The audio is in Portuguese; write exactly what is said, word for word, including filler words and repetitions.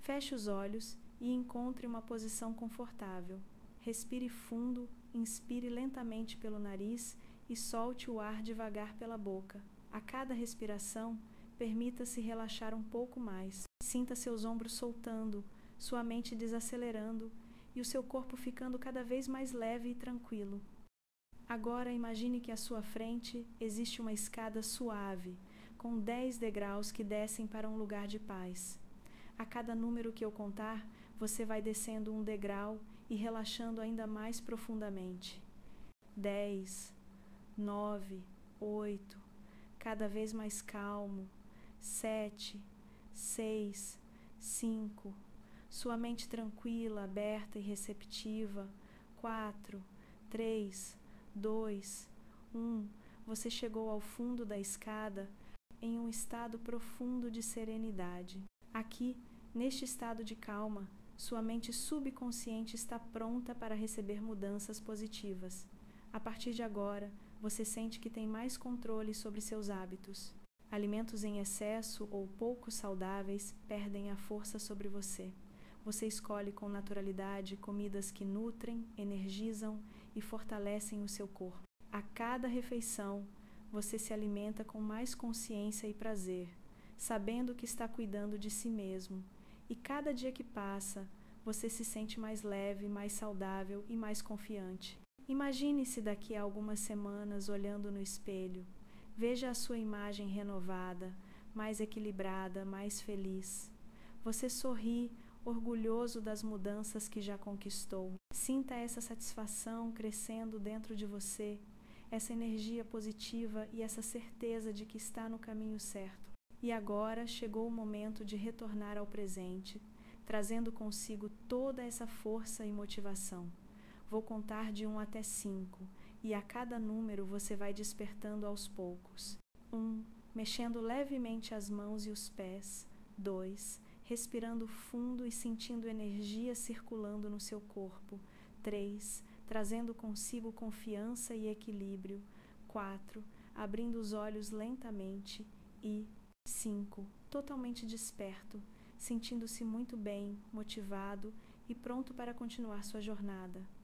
Feche os olhos e encontre uma posição confortável. Respire fundo, inspire lentamente pelo nariz e solte o ar devagar pela boca. A cada respiração, permita-se relaxar um pouco mais. Sinta seus ombros soltando, sua mente desacelerando e o seu corpo ficando cada vez mais leve e tranquilo. Agora imagine que à sua frente existe uma escada suave, com dez degraus que descem para um lugar de paz. A cada número que eu contar, você vai descendo um degrau e relaxando ainda mais profundamente. Dez, nove, oito, cada vez mais calmo. Sete, seis, cinco, sua mente tranquila, aberta e receptiva. Quatro, três, dois, um, você chegou ao fundo da escada em um estado profundo de serenidade. Aqui, neste estado de calma, sua mente subconsciente está pronta para receber mudanças positivas. A partir de agora, você sente que tem mais controle sobre seus hábitos. Alimentos em excesso ou pouco saudáveis perdem a força sobre você. Você escolhe com naturalidade comidas que nutrem, energizam e fortalecem o seu corpo. A cada refeição, você se alimenta com mais consciência e prazer, sabendo que está cuidando de si mesmo. E cada dia que passa, você se sente mais leve, mais saudável e mais confiante. Imagine-se daqui a algumas semanas olhando no espelho. Veja a sua imagem renovada, mais equilibrada, mais feliz. Você sorri, orgulhoso das mudanças que já conquistou. Sinta essa satisfação crescendo dentro de você, essa energia positiva e essa certeza de que está no caminho certo. E agora chegou o momento de retornar ao presente, trazendo consigo toda essa força e motivação. Vou contar de um até cinco, e a cada número você vai despertando aos poucos. Um, mexendo levemente as mãos e os pés. Dois, respirando fundo e sentindo energia circulando no seu corpo. Três, trazendo consigo confiança e equilíbrio. Quatro, abrindo os olhos lentamente. E cinco, totalmente desperto, sentindo-se muito bem, motivado e pronto para continuar sua jornada.